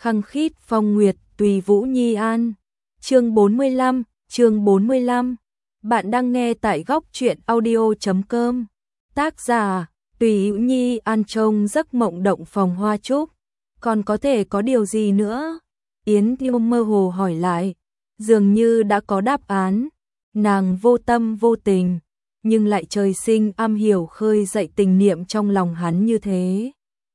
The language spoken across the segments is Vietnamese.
khăng khít phong nguyệt tùy vũ nhi an. Chương 45. Bạn đang nghe tại góc truyện audio.com. Tác giả Tùy Vũ Nhi An. Trông giấc mộng động phòng hoa trúc. Còn có thể có điều gì nữa? Yến Tiêu mơ hồ hỏi lại, dường như đã có đáp án. Nàng vô tâm vô tình, nhưng lại trời sinh am hiểu khơi dậy tình niệm trong lòng hắn như thế.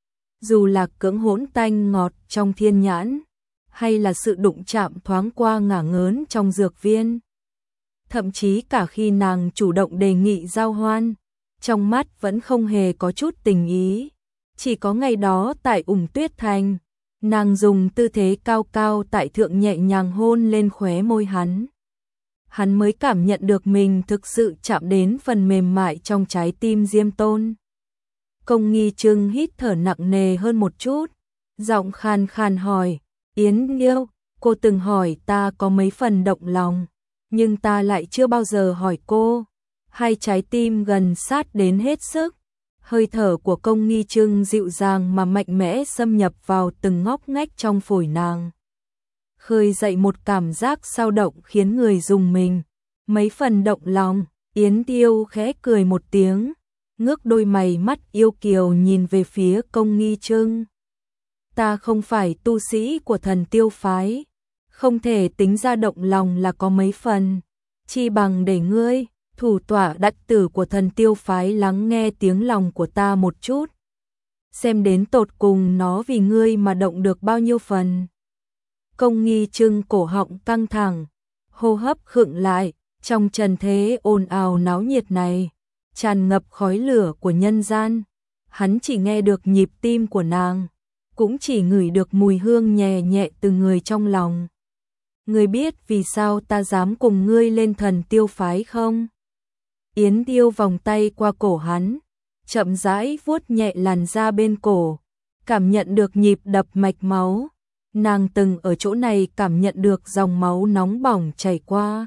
Dù là cưỡng hỗn tanh ngọt trong thiên nhãn, hay là sự đụng chạm thoáng qua ngả ngớn trong dược viên. Thậm chí cả khi nàng chủ động đề nghị giao hoan, trong mắt vẫn không hề có chút tình ý. Chỉ có ngày đó tại Tuyết Thành, nàng dùng tư thế cao cao tại thượng nhẹ nhàng hôn lên khóe môi hắn. Hắn mới cảm nhận được mình thực sự chạm đến phần mềm mại trong trái tim Diêm Tôn. Công Nghi Trưng hít thở nặng nề hơn một chút, giọng khàn khàn hỏi, Yến Nghiêu, cô từng hỏi ta có mấy phần động lòng, nhưng ta lại chưa bao giờ hỏi cô. Hai trái tim gần sát đến hết sức, hơi thở của Công Nghi Trưng dịu dàng mà mạnh mẽ xâm nhập vào từng ngóc ngách trong phổi nàng, khơi dậy một cảm giác xao động khiến người rùng mình. Mấy phần động lòng. Yến Tiêu khẽ cười một tiếng, ngước đôi mày mắt yêu kiều nhìn về phía Công Nghi Trưng. Ta không phải tu sĩ của Thần Tiêu phái, không thể tính ra động lòng là có mấy phần, chi bằng để ngươi, thủ tọa đắc tử của Thần Tiêu phái, lắng nghe tiếng lòng của ta một chút, xem đến tột cùng nó vì ngươi mà động được bao nhiêu phần. Công Nghi Trưng cổ họng căng thẳng, hô hấp khựng lại, trong trần thế ồn ào náo nhiệt này, tràn ngập khói lửa của nhân gian, hắn chỉ nghe được nhịp tim của nàng, cũng chỉ ngửi được mùi hương nhẹ nhẹ từ người trong lòng. Ngươi biết vì sao ta dám cùng ngươi lên Thần Tiêu phái không? Yến Tiêu vòng tay qua cổ hắn, chậm rãi vuốt nhẹ làn da bên cổ, cảm nhận được nhịp đập mạch máu. Nàng từng ở chỗ này cảm nhận được dòng máu nóng bỏng chảy qua.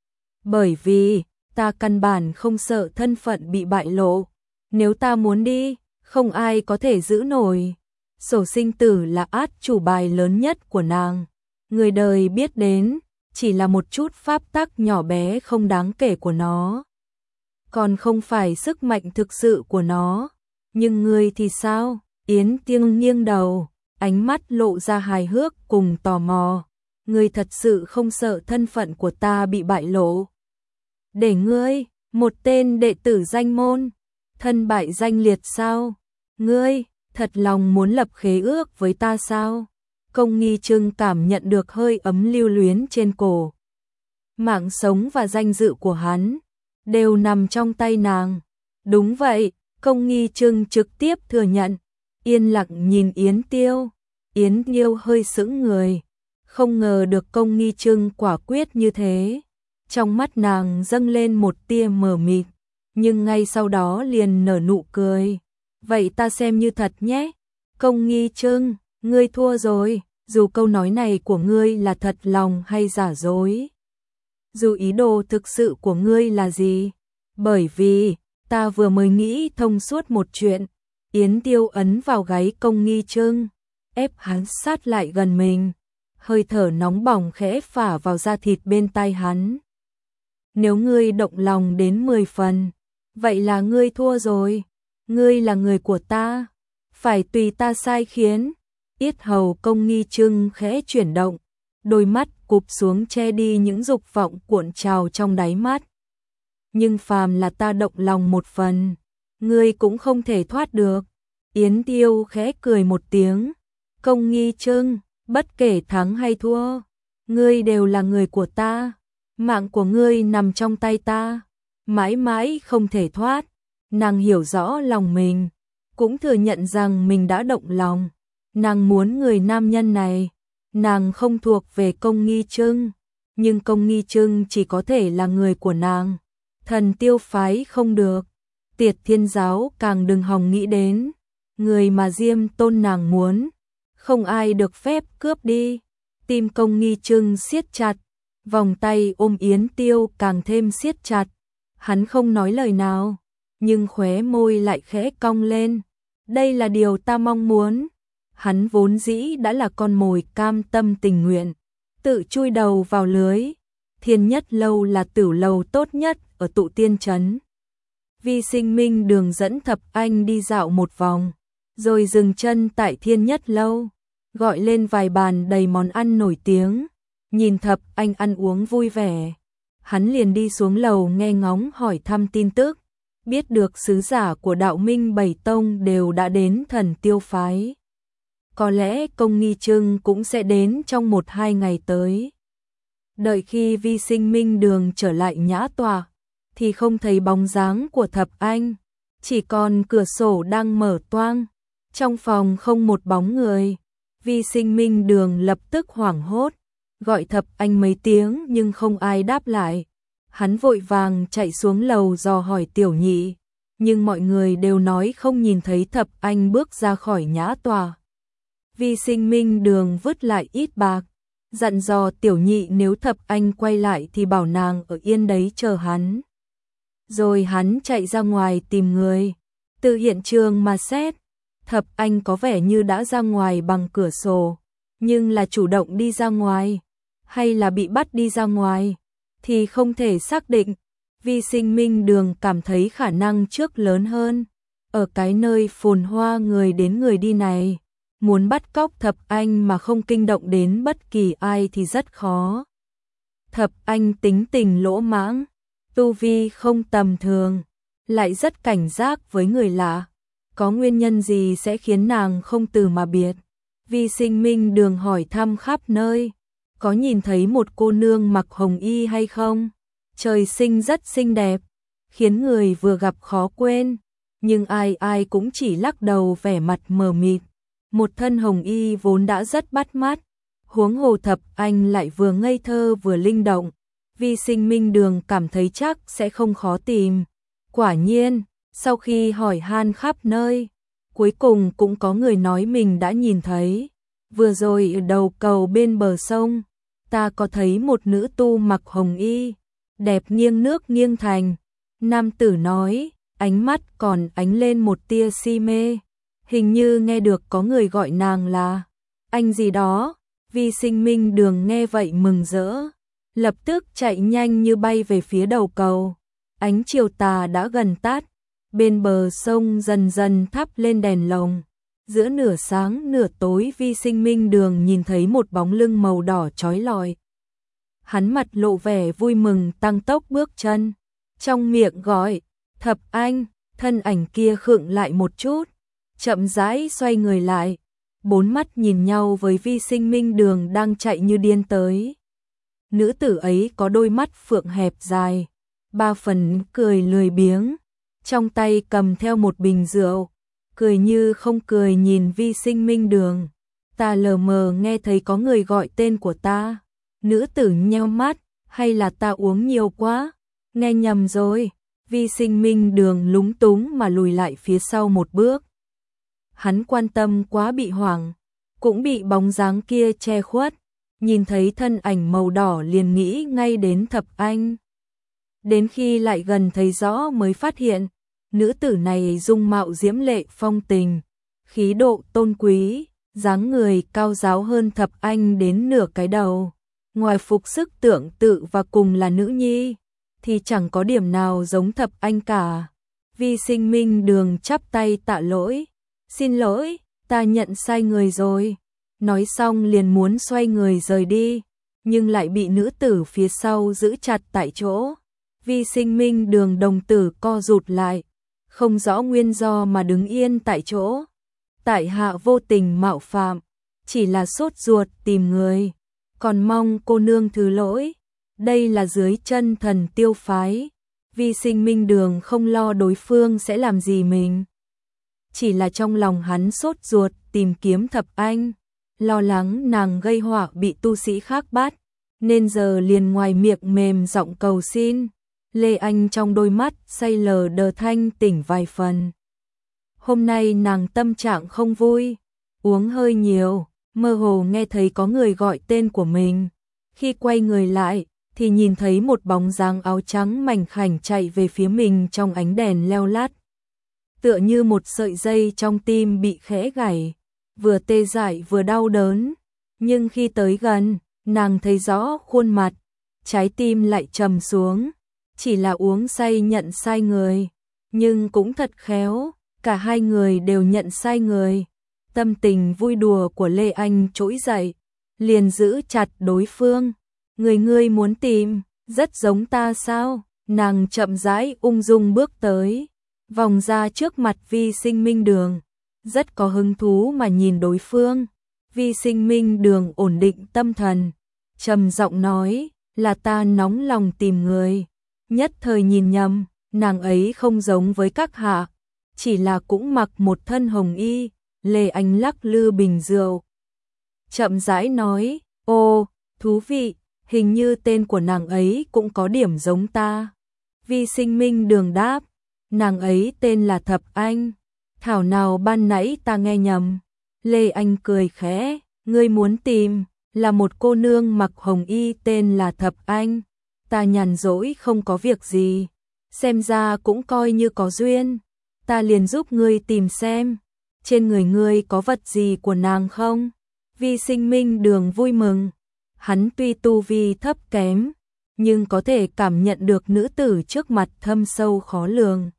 Bởi vì, ta căn bản không sợ thân phận bị bại lộ. Nếu ta muốn đi, không ai có thể giữ nổi. Sổ sinh tử là át chủ bài lớn nhất của nàng. Người đời biết đến, chỉ là một chút pháp tắc nhỏ bé không đáng kể của nó. Còn không phải sức mạnh thực sự của nó. Nhưng ngươi thì sao? Yến Tiêu nghiêng đầu, ánh mắt lộ ra hài hước cùng tò mò. Ngươi thật sự không sợ thân phận của ta bị bại lộ? Để ngươi, một tên đệ tử danh môn, thân bại danh liệt sao? Ngươi, thật lòng muốn lập khế ước với ta sao? Công Nghi Trưng cảm nhận được hơi ấm lưu luyến trên cổ. Mạng sống và danh dự của hắn đều nằm trong tay nàng. Đúng vậy, Công Nghi Trưng trực tiếp thừa nhận. Yên lặng nhìn Yến Tiêu. Yến Tiêu hơi sững người, không ngờ được Công Nghi Trưng quả quyết như thế. Trong mắt nàng dâng lên một tia mờ mịt, nhưng ngay sau đó liền nở nụ cười. Vậy ta xem như thật nhé. Công Nghi Trưng, ngươi thua rồi, dù câu nói này của ngươi là thật lòng hay giả dối. Dù ý đồ thực sự của ngươi là gì. Bởi vì, ta vừa mới nghĩ thông suốt một chuyện. Yến Tiêu ấn vào gáy Công Nghi Trưng, ép hắn sát lại gần mình. Hơi thở nóng bỏng khẽ phả vào da thịt bên tai hắn. Nếu ngươi động lòng đến 10 phần, vậy là ngươi thua rồi. Ngươi là người của ta, phải tùy ta sai khiến. Yết hầu Công Nghi Trưng khẽ chuyển động, đôi mắt cụp xuống che đi những dục vọng cuộn trào trong đáy mắt. Nhưng phàm là ta động lòng một phần, ngươi cũng không thể thoát được. Yến Tiêu khẽ cười một tiếng. Công Nghi Trưng, bất kể thắng hay thua, ngươi đều là người của ta. Mạng của ngươi nằm trong tay ta, mãi mãi không thể thoát. Nàng hiểu rõ lòng mình, cũng thừa nhận rằng mình đã động lòng. Nàng muốn người nam nhân này. Nàng không thuộc về Công Nghi Trưng, nhưng Công Nghi Trưng chỉ có thể là người của nàng. Thần Tiêu phái không được, Tiệt Thiên giáo càng đừng hòng nghĩ đến. Người mà Diêm Tôn nàng muốn, không ai được phép cướp đi. Tim Công Nghi Trưng siết chặt, vòng tay ôm Yến Tiêu càng thêm siết chặt. Hắn không nói lời nào, nhưng khóe môi lại khẽ cong lên. Đây là điều ta mong muốn. Hắn vốn dĩ đã là con mồi cam tâm tình nguyện, tự chui đầu vào lưới. Thiên Nhất Lâu là tửu lầu tốt nhất ở Tụ Tiên Trấn. Vi Sinh Minh Đường dẫn Thập Anh đi dạo một vòng, rồi dừng chân tại Thiên Nhất Lâu, gọi lên vài bàn đầy món ăn nổi tiếng. Nhìn Thập Anh ăn uống vui vẻ, hắn liền đi xuống lầu nghe ngóng hỏi thăm tin tức, biết được sứ giả của Đạo Minh Bảy Tông đều đã đến Thần Tiêu phái. Có lẽ Công Nghi Trưng cũng sẽ đến trong 1-2 ngày tới. Đợi khi Vi Sinh Minh Đường trở lại nhã tọa, thì không thấy bóng dáng của Thập Anh, chỉ còn cửa sổ đang mở toang, trong phòng không một bóng người. Vi Sinh Minh Đường lập tức hoảng hốt, gọi Thập Anh mấy tiếng nhưng không ai đáp lại. Hắn vội vàng chạy xuống lầu dò hỏi Tiểu Nhị, nhưng mọi người đều nói không nhìn thấy Thập Anh bước ra khỏi nhã tòa. Vi Sinh Minh Đường vứt lại ít bạc, dặn dò Tiểu Nhị nếu Thập Anh quay lại thì bảo nàng ở yên đấy chờ hắn. Rồi hắn chạy ra ngoài tìm người. Từ hiện trường mà xét, Thập Anh có vẻ như đã ra ngoài bằng cửa sổ, nhưng là chủ động đi ra ngoài, hay là bị bắt đi ra ngoài, thì không thể xác định. Vi Sinh Minh Đường cảm thấy khả năng trước lớn hơn. Ở cái nơi phồn hoa người đến người đi này, muốn bắt cóc Thập Anh mà không kinh động đến bất kỳ ai thì rất khó. Thập Anh tính tình lỗ mãng, tu vi không tầm thường, lại rất cảnh giác với người lạ. Có nguyên nhân gì sẽ khiến nàng không từ mà biệt? Vi Sinh Minh Đường hỏi thăm khắp nơi, có nhìn thấy một cô nương mặc hồng y hay không? Trời sinh rất xinh đẹp, khiến người vừa gặp khó quên, nhưng ai ai cũng chỉ lắc đầu vẻ mặt mờ mịt. Một thân hồng y vốn đã rất bắt mắt, huống hồ Thập Anh lại vừa ngây thơ vừa linh động. Vi Sinh Minh Đường cảm thấy chắc sẽ không khó tìm. Quả nhiên, sau khi hỏi han khắp nơi, cuối cùng cũng có người nói mình đã nhìn thấy. Vừa rồi ở đầu cầu bên bờ sông, ta có thấy một nữ tu mặc hồng y, đẹp nghiêng nước nghiêng thành. Nam tử nói, ánh mắt còn ánh lên một tia si mê. Hình như nghe được có người gọi nàng là anh gì đó. Vi Sinh Minh Đường nghe vậy mừng rỡ, lập tức chạy nhanh như bay về phía đầu cầu. Ánh chiều tà đã gần tắt, bên bờ sông dần dần thắp lên đèn lồng. Giữa nửa sáng nửa tối, Vi Sinh Minh Đường nhìn thấy một bóng lưng màu đỏ chói lọi. Hắn mặt lộ vẻ vui mừng tăng tốc bước chân, trong miệng gọi, Thập Anh. Thân ảnh kia khựng lại một chút, chậm rãi xoay người lại, bốn mắt nhìn nhau với Vi Sinh Minh Đường đang chạy như điên tới. Nữ tử ấy có đôi mắt phượng hẹp dài, ba phần cười lười biếng, trong tay cầm theo một bình rượu, cười như không cười nhìn Vi Sinh Minh Đường. Ta lờ mờ nghe thấy có người gọi tên của ta. Nữ tử nheo mắt, hay là ta uống nhiều quá? Nghe nhầm rồi. Vi Sinh Minh Đường lúng túng mà lùi lại phía sau một bước. Hắn quan tâm quá bị hoảng, cũng bị bóng dáng kia che khuất, nhìn thấy thân ảnh màu đỏ liền nghĩ ngay đến Thập Anh. Đến khi lại gần thấy rõ mới phát hiện, nữ tử này dung mạo diễm lệ phong tình, khí độ tôn quý, dáng người cao ráo hơn Thập Anh đến nửa cái đầu. Ngoài phục sức tưởng tự và cùng là nữ nhi, thì chẳng có điểm nào giống Thập Anh cả. Vi Sinh Minh Đường chắp tay tạ lỗi, xin lỗi, ta nhận sai người rồi. Nói xong liền muốn xoay người rời đi, nhưng lại bị nữ tử phía sau giữ chặt tại chỗ. Vi Sinh Minh Đường đồng tử co rụt lại, không rõ nguyên do mà đứng yên tại chỗ. Tại hạ vô tình mạo phạm, chỉ là sốt ruột tìm người, còn mong cô nương thứ lỗi. Đây là dưới chân Thần Tiêu phái. Vi Sinh Minh Đường không lo đối phương sẽ làm gì mình, chỉ là trong lòng hắn sốt ruột tìm kiếm Thập Anh, lo lắng nàng gây họa bị tu sĩ khác bắt, nên giờ liền ngoài miệng mềm giọng cầu xin. Lê Anh trong đôi mắt say lờ đờ thanh tỉnh vài phần. Hôm nay nàng tâm trạng không vui, uống hơi nhiều, mơ hồ nghe thấy có người gọi tên của mình. Khi quay người lại, thì nhìn thấy một bóng dáng áo trắng mảnh khảnh chạy về phía mình trong ánh đèn leo lắt. Tựa như một sợi dây trong tim bị khẽ gảy, vừa tê dại vừa đau đớn, nhưng khi tới gần, nàng thấy rõ khuôn mặt, trái tim lại trầm xuống, chỉ là uống say nhận sai người, nhưng cũng thật khéo, cả hai người đều nhận sai người. Tâm tình vui đùa của Lê Anh trỗi dậy, liền giữ chặt đối phương. Người ngươi muốn tìm, rất giống ta sao? Nàng chậm rãi ung dung bước tới, vòng ra trước mặt Vi Sinh Minh Đường, rất có hứng thú mà nhìn đối phương. Vi Sinh Minh Đường ổn định tâm thần, trầm giọng nói, là ta nóng lòng tìm người. Nhất thời nhìn nhầm, nàng ấy không giống với các hạ, chỉ là cũng mặc một thân hồng y. Lê Anh lắc lư bình rượu, chậm rãi nói, ô, thú vị, hình như tên của nàng ấy cũng có điểm giống ta. Vi Sinh Minh Đường đáp, nàng ấy tên là Thập Anh, thảo nào ban nãy ta nghe nhầm. Lê Anh cười khẽ, ngươi muốn tìm, là một cô nương mặc hồng y tên là Thập Anh. Ta nhàn rỗi không có việc gì, xem ra cũng coi như có duyên, ta liền giúp ngươi tìm xem, trên người ngươi có vật gì của nàng không? Vi Sinh Minh Đường vui mừng, hắn tuy tu vi thấp kém, nhưng có thể cảm nhận được nữ tử trước mặt thâm sâu khó lường.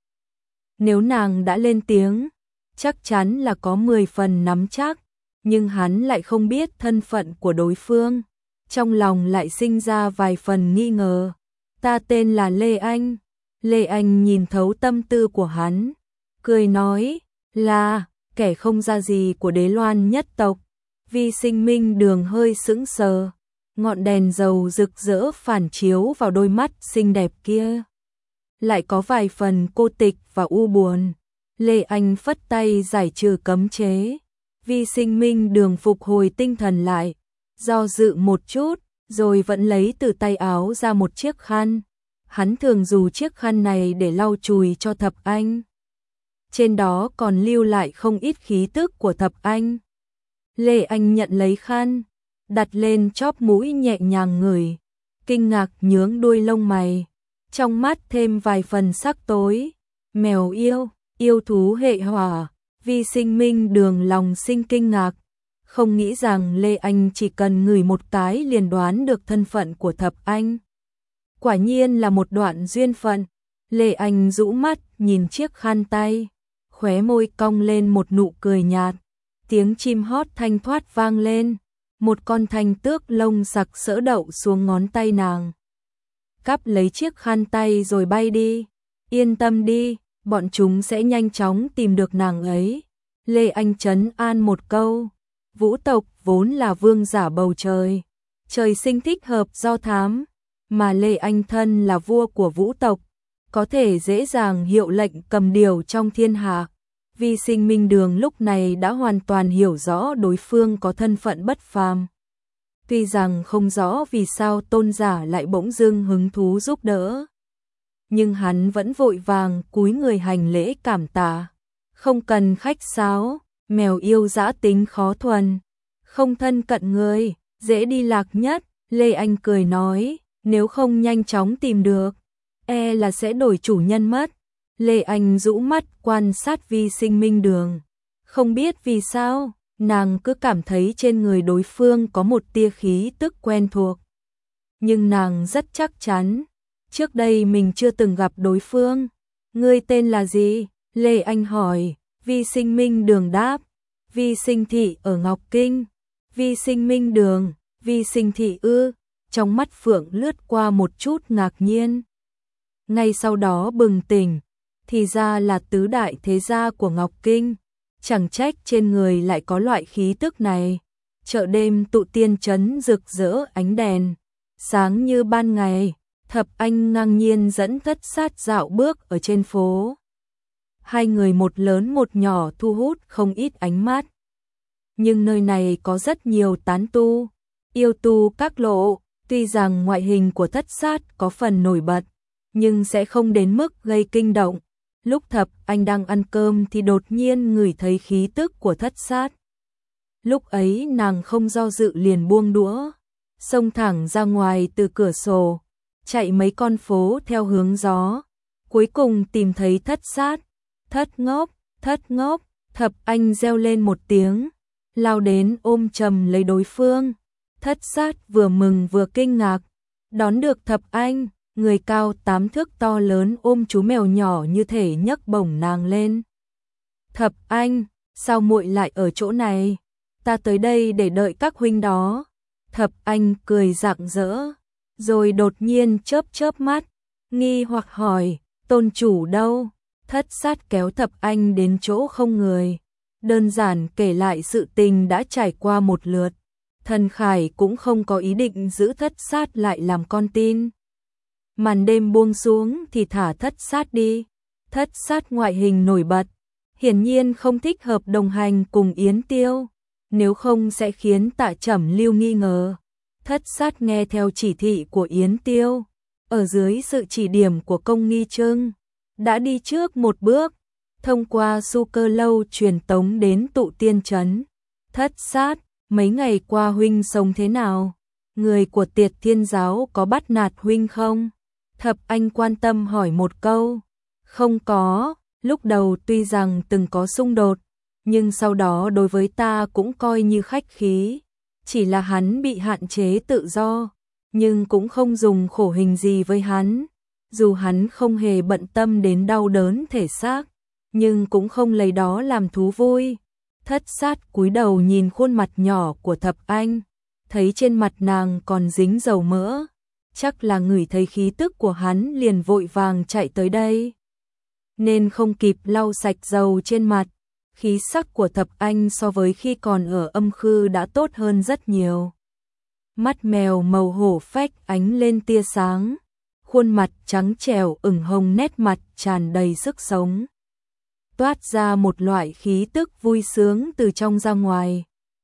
Nếu nàng đã lên tiếng, chắc chắn là có 10 phần nắm chắc, nhưng hắn lại không biết thân phận của đối phương, trong lòng lại sinh ra vài phần nghi ngờ. Ta tên là Lê Anh. Lê Anh nhìn thấu tâm tư của hắn, cười nói, là kẻ không ra gì của Đế Loan nhất tộc. Vi Sinh Minh Đường hơi sững sờ, ngọn đèn dầu rực rỡ phản chiếu vào đôi mắt xinh đẹp kia, lại có vài phần cô tịch và u buồn. Lê Anh phất tay giải trừ cấm chế, Vi Sinh Minh Đường phục hồi tinh thần lại, do dự một chút, rồi vẫn lấy từ tay áo ra một chiếc khăn. Hắn thường dùng chiếc khăn này để lau chùi cho Thập Anh, trên đó còn lưu lại không ít khí tức của Thập Anh. Lê Anh nhận lấy khăn, đặt lên chóp mũi nhẹ nhàng ngửi, kinh ngạc nhướng đuôi lông mày, trong mắt thêm vài phần sắc tối. Mèo yêu, yêu thú hệ hỏa. Vi Sinh Minh Đường lòng sinh kinh ngạc, không nghĩ rằng Lê Anh chỉ cần ngửi một cái liền đoán được thân phận của Thập Anh. Quả nhiên là một đoạn duyên phận. Lê Anh rũ mắt nhìn chiếc khăn tay, khóe môi cong lên một nụ cười nhạt. Tiếng chim hót thanh thoát vang lên, một con thanh tước lông sặc sỡ đậu xuống ngón tay nàng. Cắp lấy chiếc khăn tay rồi bay đi. Yên tâm đi, bọn chúng sẽ nhanh chóng tìm được nàng ấy. Lê Anh trấn an một câu. Vũ tộc vốn là vương giả bầu trời, trời sinh thích hợp do thám, mà Lê Anh thân là vua của vũ tộc, có thể dễ dàng hiệu lệnh cầm điều trong thiên hạ. Vi Sinh Minh Đường lúc này đã hoàn toàn hiểu rõ đối phương có thân phận bất phàm. Tuy rằng không rõ vì sao tôn giả lại bỗng dưng hứng thú giúp đỡ, nhưng hắn vẫn vội vàng cúi người hành lễ cảm tạ. Không cần khách sáo, mèo yêu dã tính khó thuần, không thân cận người, dễ đi lạc nhất. Lê Anh cười nói, nếu không nhanh chóng tìm được, e là sẽ đổi chủ nhân mất. Lê Anh rũ mắt quan sát Vi Sinh Minh Đường, không biết vì sao, nàng cứ cảm thấy trên người đối phương có một tia khí tức quen thuộc. Nhưng nàng rất chắc chắn, trước đây mình chưa từng gặp đối phương. Ngươi tên là gì? Lê Anh hỏi. Vi Sinh Minh Đường đáp, Vi Sinh Thị ở Ngọc Kinh. Vi Sinh Minh Đường, Vi Sinh Thị ư? Trong mắt Phượng lướt qua một chút ngạc nhiên. Ngay sau đó bừng tỉnh, thì ra là tứ đại thế gia của Ngọc Kinh, chẳng trách trên người lại có loại khí tức này. Chợ đêm tụ tiên trấn rực rỡ ánh đèn, sáng như ban ngày. Thập Anh ngang nhiên dẫn Thất Sát dạo bước ở trên phố. Hai người một lớn một nhỏ thu hút không ít ánh mắt. Nhưng nơi này có rất nhiều tán tu, yêu tu các lộ, tuy rằng ngoại hình của Thất Sát có phần nổi bật, nhưng sẽ không đến mức gây kinh động. Lúc Thập Anh đang ăn cơm thì đột nhiên ngửi thấy khí tức của Thất Sát. Lúc ấy nàng không do dự liền buông đũa, xông thẳng ra ngoài từ cửa sổ, chạy mấy con phố theo hướng gió, cuối cùng tìm thấy Thất Sát. Thất ngốc, Thất ngốc, Thập Anh reo lên một tiếng, lao đến ôm chầm lấy đối phương. Thất sát vừa mừng vừa kinh ngạc, đón được Thập Anh, người cao 8 thước to lớn ôm chú mèo nhỏ như thể nhấc bổng nàng lên. Thập Anh, sao muội lại ở chỗ này? Ta tới đây để đợi các huynh đó. Thập Anh cười rạng rỡ, rồi đột nhiên chớp chớp mắt, nghi hoặc hỏi, tôn chủ đâu? Thất sát kéo Thập Anh đến chỗ không người, đơn giản kể lại sự tình đã trải qua một lượt. Thần Khải cũng không có ý định giữ thất sát lại làm con tin. Màn đêm buông xuống thì thả thất sát đi. Thất sát ngoại hình nổi bật, hiển nhiên không thích hợp đồng hành cùng Yến Tiêu, nếu không sẽ khiến Tạ Trẩm Lưu nghi ngờ. Thất sát nghe theo chỉ thị của Yến Tiêu, ở dưới sự chỉ điểm của Công Nghi Trưng, đã đi trước một bước, thông qua su cơ lâu truyền tống đến Tụ Tiên Trấn. Thất sát, mấy ngày qua huynh sống thế nào? Người của Tiệt Thiên Giáo có bắt nạt huynh không? Thập Anh quan tâm hỏi một câu. Không có, lúc đầu tuy rằng từng có xung đột, nhưng sau đó đối với ta cũng coi như khách khí. Chỉ là hắn bị hạn chế tự do, nhưng cũng không dùng khổ hình gì với hắn. Dù hắn không hề bận tâm đến đau đớn thể xác, nhưng cũng không lấy đó làm thú vui. Thất sát cúi đầu nhìn khuôn mặt nhỏ của Thập Anh, thấy trên mặt nàng còn dính dầu mỡ, chắc là ngửi thấy khí tức của hắn liền vội vàng chạy tới đây, nên không kịp lau sạch dầu trên mặt. Khí sắc của Thập Anh so với khi còn ở Âm Khư đã tốt hơn rất nhiều. Mắt mèo màu hổ phách ánh lên tia sáng, khuôn mặt trắng trẻo ửng hồng, nét mặt tràn đầy sức sống, toát ra một loại khí tức vui sướng từ trong ra ngoài.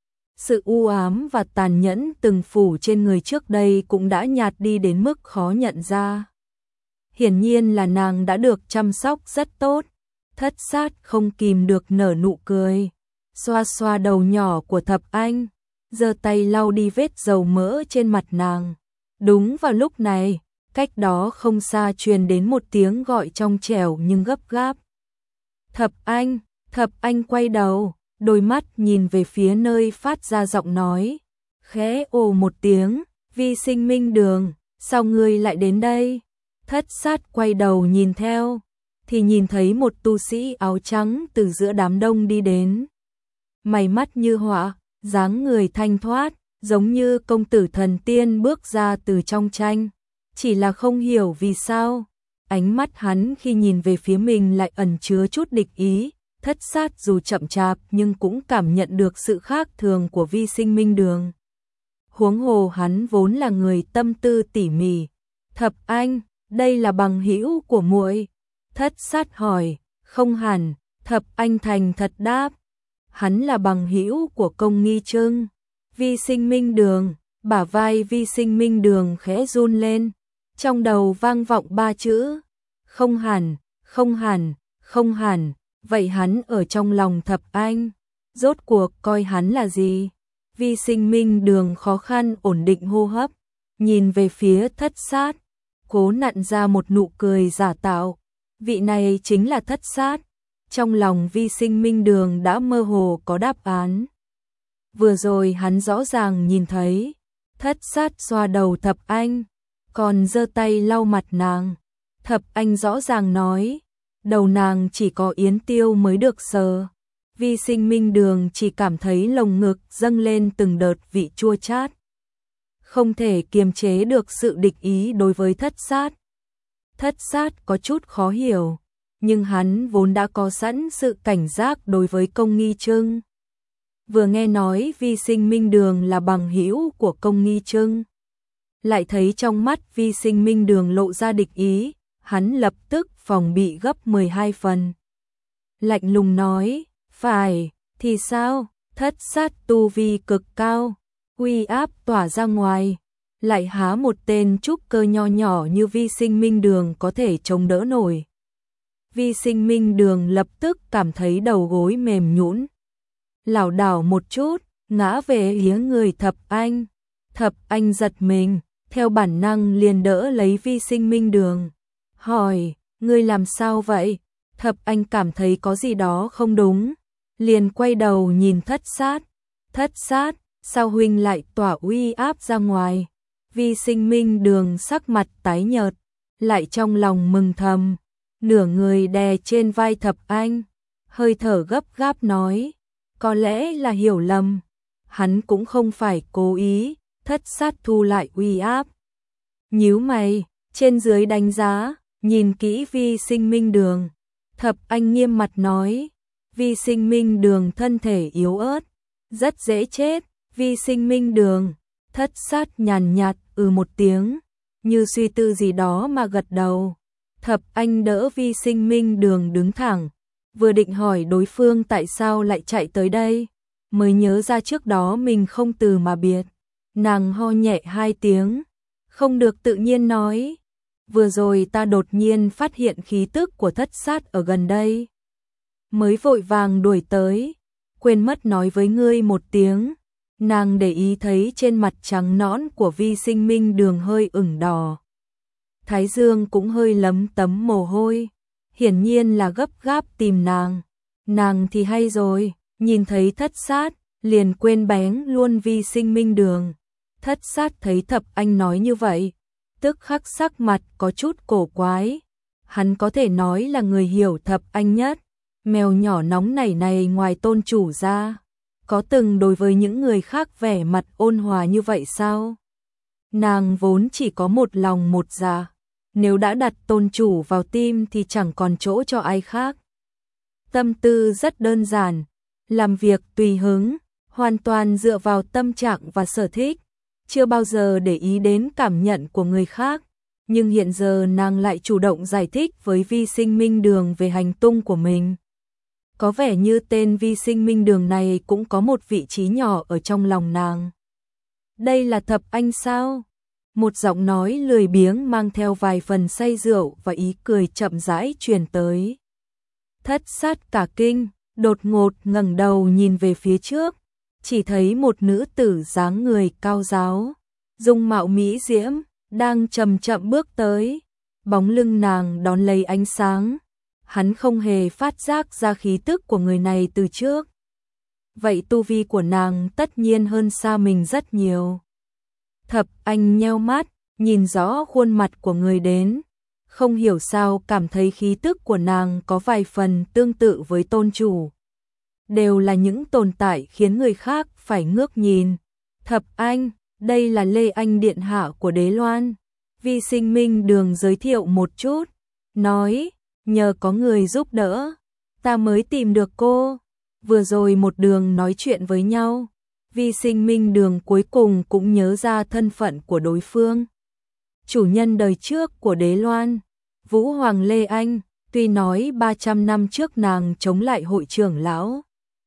Sự u ám và tàn nhẫn từng phủ trên người trước đây cũng đã nhạt đi đến mức khó nhận ra. Hiển nhiên là nàng đã được chăm sóc rất tốt. Thất sát không kìm được nở nụ cười, xoa xoa đầu nhỏ của Thập Anh, giơ tay lau đi vết dầu mỡ trên mặt nàng. Đúng vào lúc này, cách đó không xa truyền đến một tiếng gọi trong trẻo nhưng gấp gáp. Thập Anh, Thập Anh quay đầu, đôi mắt nhìn về phía nơi phát ra giọng nói, khẽ ồ một tiếng, Vi Sinh Minh Đường, sao ngươi lại đến đây? Thất sát quay đầu nhìn theo, thì nhìn thấy một tu sĩ áo trắng từ giữa đám đông đi đến. Mày mắt như họa, dáng người thanh thoát, giống như công tử thần tiên bước ra từ trong tranh. Chỉ là không hiểu vì sao, ánh mắt hắn khi nhìn về phía mình lại ẩn chứa chút địch ý. Thất sát dù chậm chạp nhưng cũng cảm nhận được sự khác thường của Vi Sinh Minh Đường. Huống hồ hắn vốn là người tâm tư tỉ mỉ. Thập Anh, đây là bằng hữu của muội? Thất sát hỏi. Không hẳn, Thập Anh thành thật đáp. Hắn là bằng hữu của Công Nghi Trưng. Vi Sinh Minh Đường, bả vai Vi Sinh Minh Đường khẽ run lên, trong đầu vang vọng ba chữ. Không hẳn, không hẳn, không hẳn. Vậy hắn ở trong lòng Thập Anh, rốt cuộc coi hắn là gì? Vi Sinh Minh Đường khó khăn ổn định hô hấp, nhìn về phía thất sát, cố nặn ra một nụ cười giả tạo. Vị này chính là thất sát. Trong lòng Vi Sinh Minh Đường đã mơ hồ có đáp án. Vừa rồi hắn rõ ràng nhìn thấy, thất sát xoa đầu Thập Anh, còn giơ tay lau mặt nàng. Thập Anh rõ ràng nói, đầu nàng chỉ có Yến Tiêu mới được sờ. Vi Sinh Minh Đường chỉ cảm thấy lồng ngực dâng lên từng đợt vị chua chát, không thể kiềm chế được sự địch ý đối với thất sát. Thất sát có chút khó hiểu, nhưng hắn vốn đã có sẵn sự cảnh giác đối với Công Nghi Trưng. Vừa nghe nói Vi Sinh Minh Đường là bằng hữu của Công Nghi Trưng, lại thấy trong mắt Vi Sinh Minh Đường lộ ra địch ý, hắn lập tức phòng bị gấp 12 phần. Lạnh lùng nói, phải, thì sao? Thất sát tu vi cực cao, uy áp tỏa ra ngoài, lại há một tên trúc cơ nho nhỏ như Vi Sinh Minh Đường có thể chống đỡ nổi. Vi Sinh Minh Đường lập tức cảm thấy đầu gối mềm nhũn, lảo đảo một chút, ngã về phía người Thập Anh. Thập Anh giật mình, theo bản năng liền đỡ lấy Vi Sinh Minh Đường, hỏi, ngươi làm sao vậy? Thập Anh cảm thấy có gì đó không đúng, liền quay đầu nhìn thất sát. Thất Sát, sao huynh lại tỏa uy áp ra ngoài? Vi Sinh Minh Đường sắc mặt tái nhợt, lại trong lòng mừng thầm, nửa người đè trên vai Thập Anh, hơi thở gấp gáp nói, có lẽ là hiểu lầm, hắn cũng không phải cố ý. Thất Sát thu lại uy áp, nhíu mày, trên dưới đánh giá, nhìn kỹ Vi Sinh Minh Đường. Thập Anh nghiêm mặt nói, Vi Sinh Minh Đường thân thể yếu ớt, rất dễ chết. Vi Sinh Minh Đường, Thất Sát nhàn nhạt một tiếng, như suy tư gì đó mà gật đầu. Thập Anh đỡ Vi Sinh Minh Đường đứng thẳng, vừa định hỏi đối phương tại sao lại chạy tới đây, mới nhớ ra trước đó mình không từ mà biệt. Nàng ho nhẹ 2 tiếng, không được tự nhiên nói, vừa rồi ta đột nhiên phát hiện khí tức của Thất Sát ở gần đây, mới vội vàng đuổi tới, quên mất nói với ngươi một tiếng. Nàng để ý thấy trên mặt trắng nõn của Vi Sinh Minh Đường hơi ửng đỏ, thái dương cũng hơi lấm tấm mồ hôi, hiển nhiên là gấp gáp tìm nàng. Nàng thì hay rồi, nhìn thấy Thất Sát, liền quên bén luôn Vi Sinh Minh Đường. Thất Sát thấy Thập Anh nói như vậy, tức khắc sắc mặt có chút cổ quái. Hắn có thể nói là người hiểu Thập Anh nhất, mèo nhỏ nóng nảy này ngoài tôn chủ ra, có từng đối với những người khác vẻ mặt ôn hòa như vậy sao? Nàng vốn chỉ có một lòng một dạ, nếu đã đặt tôn chủ vào tim thì chẳng còn chỗ cho ai khác. Tâm tư rất đơn giản, làm việc tùy hứng, hoàn toàn dựa vào tâm trạng và sở thích, chưa bao giờ để ý đến cảm nhận của người khác. Nhưng hiện giờ nàng lại chủ động giải thích với Vi Sinh Minh Đường về hành tung của mình. Có vẻ như tên Vi Sinh Minh Đường này cũng có một vị trí nhỏ ở trong lòng nàng. Đây là Thập Anh sao? Một giọng nói lười biếng mang theo vài phần say rượu và ý cười chậm rãi truyền tới. Thất Sát cả kinh, đột ngột ngẩng đầu nhìn về phía trước, chỉ thấy một nữ tử dáng người cao ráo, dung mạo mỹ diễm, đang chậm chậm bước tới. Bóng lưng nàng đón lấy ánh sáng, hắn không hề phát giác ra khí tức của người này từ trước. Vậy tu vi của nàng tất nhiên hơn xa mình rất nhiều. Thập Anh nheo mắt, nhìn rõ khuôn mặt của người đến, không hiểu sao cảm thấy khí tức của nàng có vài phần tương tự với tôn chủ. Đều là những tồn tại khiến người khác phải ngước nhìn. Thập Anh, đây là Lê Anh điện hạ của Đế Loan. Vi Sinh Minh Đường giới thiệu một chút, nói, nhờ có người giúp đỡ, ta mới tìm được cô. Vừa rồi một đường nói chuyện với nhau, Vi Sinh Minh Đường cuối cùng cũng nhớ ra thân phận của đối phương. Chủ nhân đời trước của Đế Loan, Vũ Hoàng Lê Anh, tuy nói 300 năm trước nàng chống lại hội trưởng lão,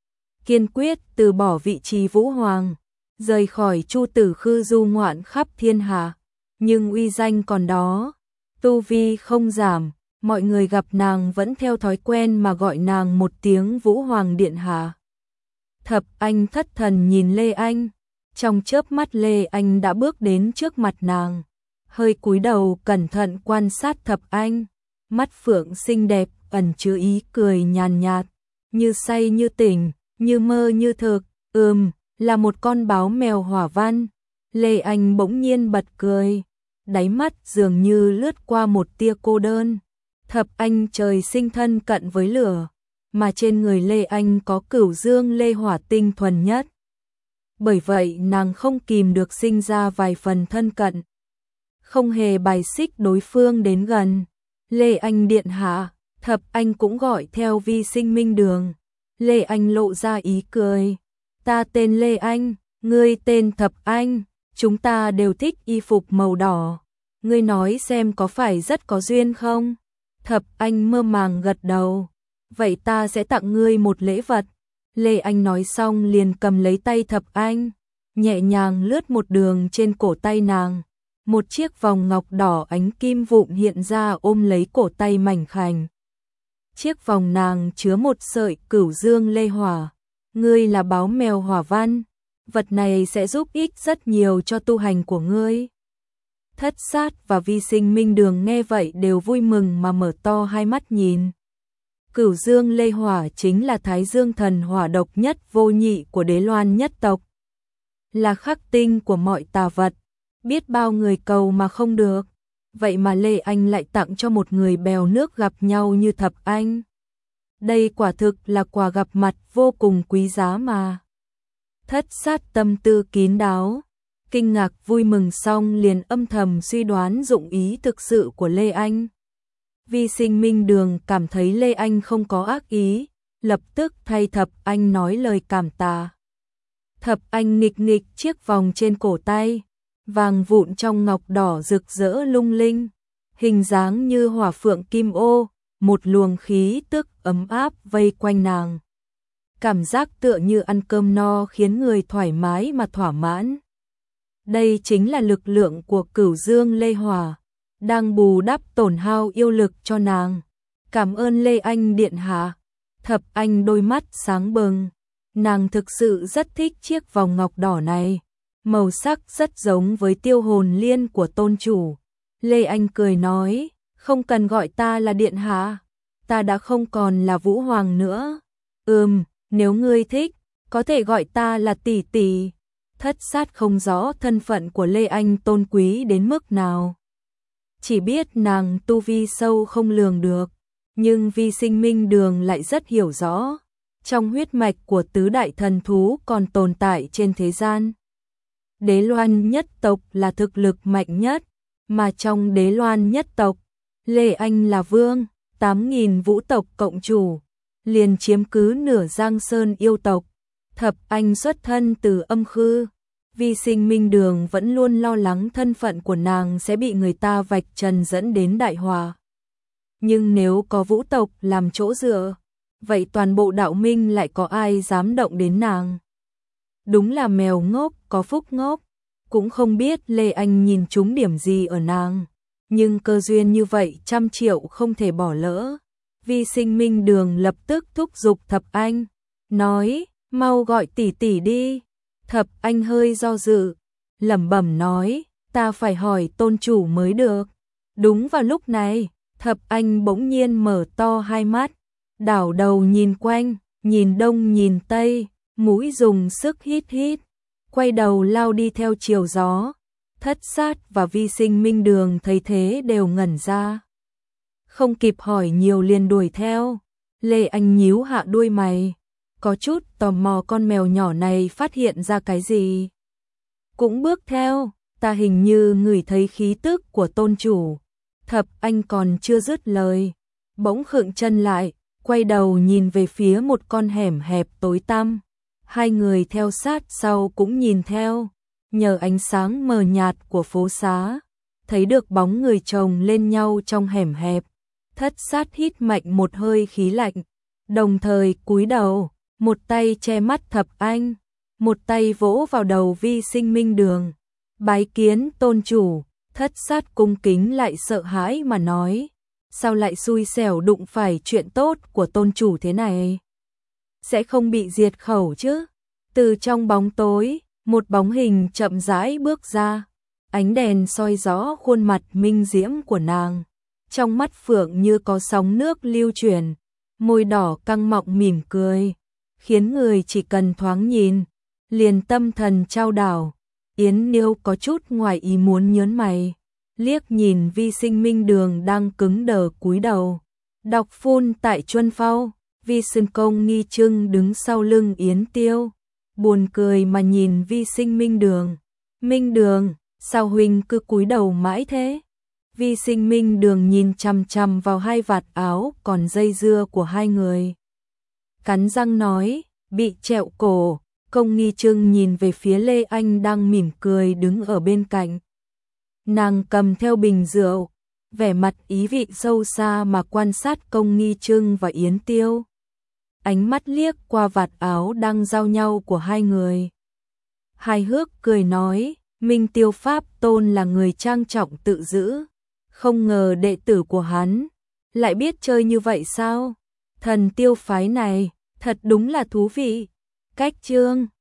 kiên quyết từ bỏ vị trí Vũ Hoàng, rời khỏi Chu Tử Khư du ngoạn khắp thiên hạ, nhưng uy danh còn đó, tu vi không giảm, mọi người gặp nàng vẫn theo thói quen mà gọi nàng một tiếng Vũ Hoàng điện hạ. Thập Anh thất thần nhìn Lê Anh, trong chớp mắt Lê Anh đã bước đến trước mặt nàng, hơi cúi đầu cẩn thận quan sát Thập Anh, mắt phượng xinh đẹp ẩn chứa ý cười nhàn nhạt, như say như tỉnh, như mơ như thực, là một con báo mèo hỏa văn. Lê Anh bỗng nhiên bật cười, đáy mắt dường như lướt qua một tia cô đơn. Thập Anh trời sinh thân cận với lửa, mà trên người Lê Anh có cửu dương lê hỏa tinh thuần nhất. Bởi vậy nàng không kìm được sinh ra vài phần thân cận, không hề bài xích đối phương đến gần. Lê Anh điện hạ, Thập Anh cũng gọi theo Vi Sinh Minh Đường. Lê Anh lộ ra ý cười, ta tên Lê Anh, ngươi tên Thập Anh, chúng ta đều thích y phục màu đỏ, ngươi nói xem có phải rất có duyên không? Thập Anh mơ màng gật đầu, vậy ta sẽ tặng ngươi một lễ vật. Lê Anh nói xong liền cầm lấy tay Thập Anh, nhẹ nhàng lướt một đường trên cổ tay nàng. Một chiếc vòng ngọc đỏ ánh kim vụn hiện ra ôm lấy cổ tay mảnh khảnh. Chiếc vòng nàng chứa một sợi cửu dương lê hỏa. Ngươi là báo mèo hỏa văn, vật này sẽ giúp ích rất nhiều cho tu hành của ngươi. Thất Sát và Vi Sinh Minh Đường nghe vậy đều vui mừng mà mở to hai mắt nhìn. Cửu Dương Lê Hỏa chính là Thái Dương thần hỏa độc nhất vô nhị của Đế Loan nhất tộc, là khắc tinh của mọi tà vật, biết bao người cầu mà không được, vậy mà Lê Anh lại tặng cho một người bèo nước gặp nhau như Thập Anh. Đây quả thực là quà gặp mặt vô cùng quý giá mà. Thất Sát tâm tư kín đáo, kinh ngạc vui mừng xong liền âm thầm suy đoán dụng ý thực sự của Lê Anh. Vi Sinh Minh Đường cảm thấy Lê Anh không có ác ý, lập tức thay Thập Anh nói lời cảm tạ. Thập Anh nghịch nghịch chiếc vòng trên cổ tay, vàng vụn trong ngọc đỏ rực rỡ lung linh, hình dáng như hỏa phượng kim ô, một luồng khí tức ấm áp vây quanh nàng. Cảm giác tựa như ăn cơm no khiến người thoải mái mà thỏa mãn. Đây chính là lực lượng của Cửu Dương Lê Hỏa, đang bù đắp tổn hao yêu lực cho nàng. Cảm ơn Lê Anh điện hạ. Thập Anh đôi mắt sáng bừng, nàng thực sự rất thích chiếc vòng ngọc đỏ này, màu sắc rất giống với tiêu hồn liên của tôn chủ. Lê Anh cười nói, không cần gọi ta là điện hạ, ta đã không còn là Vũ Hoàng nữa. Nếu ngươi thích, có thể gọi ta là tỷ tỷ. Thất Sát không rõ thân phận của Lê Anh tôn quý đến mức nào, chỉ biết nàng tu vi sâu không lường được, nhưng Vi Sinh Minh Đường lại rất hiểu rõ, trong huyết mạch của tứ đại thần thú còn tồn tại trên thế gian. Đế Loan nhất tộc là thực lực mạnh nhất, mà trong Đế Loan nhất tộc, Lê Anh là vương, 8.000 vũ tộc cộng chủ, liền chiếm cứ nửa Giang Sơn yêu tộc. Thập Anh xuất thân từ âm khư, Vi Sinh Minh Đường vẫn luôn lo lắng thân phận của nàng sẽ bị người ta vạch trần dẫn đến đại họa. Nhưng nếu có vũ tộc làm chỗ dựa, vậy toàn bộ đạo minh lại có ai dám động đến nàng. Đúng là mèo ngốc có phúc ngốc, cũng không biết Lê Anh nhìn trúng điểm gì ở nàng, nhưng cơ duyên như vậy 100 triệu không thể bỏ lỡ. Vi Sinh Minh Đường lập tức thúc giục Thập Anh, nói, mau gọi tỷ tỷ đi. Thập Anh hơi do dự, lẩm bẩm nói, ta phải hỏi tôn chủ mới được. Đúng vào lúc này, Thập Anh bỗng nhiên mở to hai mắt, đảo đầu nhìn quanh, nhìn đông nhìn tây, mũi dùng sức hít hít, quay đầu lao đi theo chiều gió. Thất Sát và Vi Sinh Minh Đường thấy thế đều ngẩn ra, không kịp hỏi nhiều liền đuổi theo. Lê Anh nhíu hạ đuôi mày, có chút tò mò con mèo nhỏ này phát hiện ra cái gì. Cũng bước theo, ta hình như ngửi thấy khí tức của tôn chủ. Thập Anh còn chưa dứt lời, bỗng khựng chân lại, quay đầu nhìn về phía một con hẻm hẹp tối tăm. Hai người theo sát sau cũng nhìn theo, nhờ ánh sáng mờ nhạt của phố xá, thấy được bóng người chồng lên nhau trong hẻm hẹp. Thất Sát hít mạnh một hơi khí lạnh, đồng thời cúi đầu, một tay che mắt Thập Anh, một tay vỗ vào đầu Vi Sinh Minh Đường. Bái kiến tôn chủ. Thất Sát cung kính lại sợ hãi mà nói, sao lại xui xẻo đụng phải chuyện tốt của tôn chủ thế này? Sẽ không bị diệt khẩu chứ? Từ trong bóng tối, một bóng hình chậm rãi bước ra, ánh đèn soi rõ khuôn mặt minh diễm của nàng, trong mắt phượng như có sóng nước lưu chuyển, môi đỏ căng mọng mỉm cười, khiến người chỉ cần thoáng nhìn, liền tâm thần chao đảo. Yến Niêu có chút ngoài ý muốn nhớn mày, liếc nhìn Vi Sinh Minh Đường đang cứng đờ cúi đầu, đọc phun tại Chuân Phao. Vi Sinh Công nghi trưng đứng sau lưng Yến Tiêu, buồn cười mà nhìn Vi Sinh Minh Đường. Minh Đường, sao huynh cứ cúi đầu mãi thế? Vi Sinh Minh Đường nhìn chằm chằm vào hai vạt áo còn dây dưa của hai người, cắn răng nói, bị trẹo cổ. Công nghi trưng nhìn về phía Lê Anh đang mỉm cười đứng ở bên cạnh. Nàng cầm theo bình rượu, vẻ mặt ý vị sâu xa mà quan sát Công nghi trưng và Yến Tiêu. Ánh mắt liếc qua vạt áo đang giao nhau của hai người, hài hước cười nói, Minh Tiêu Pháp Tôn là người trang trọng tự giữ, không ngờ đệ tử của hắn lại biết chơi như vậy sao? Thần tiêu phái này thật đúng là thú vị. Cách chương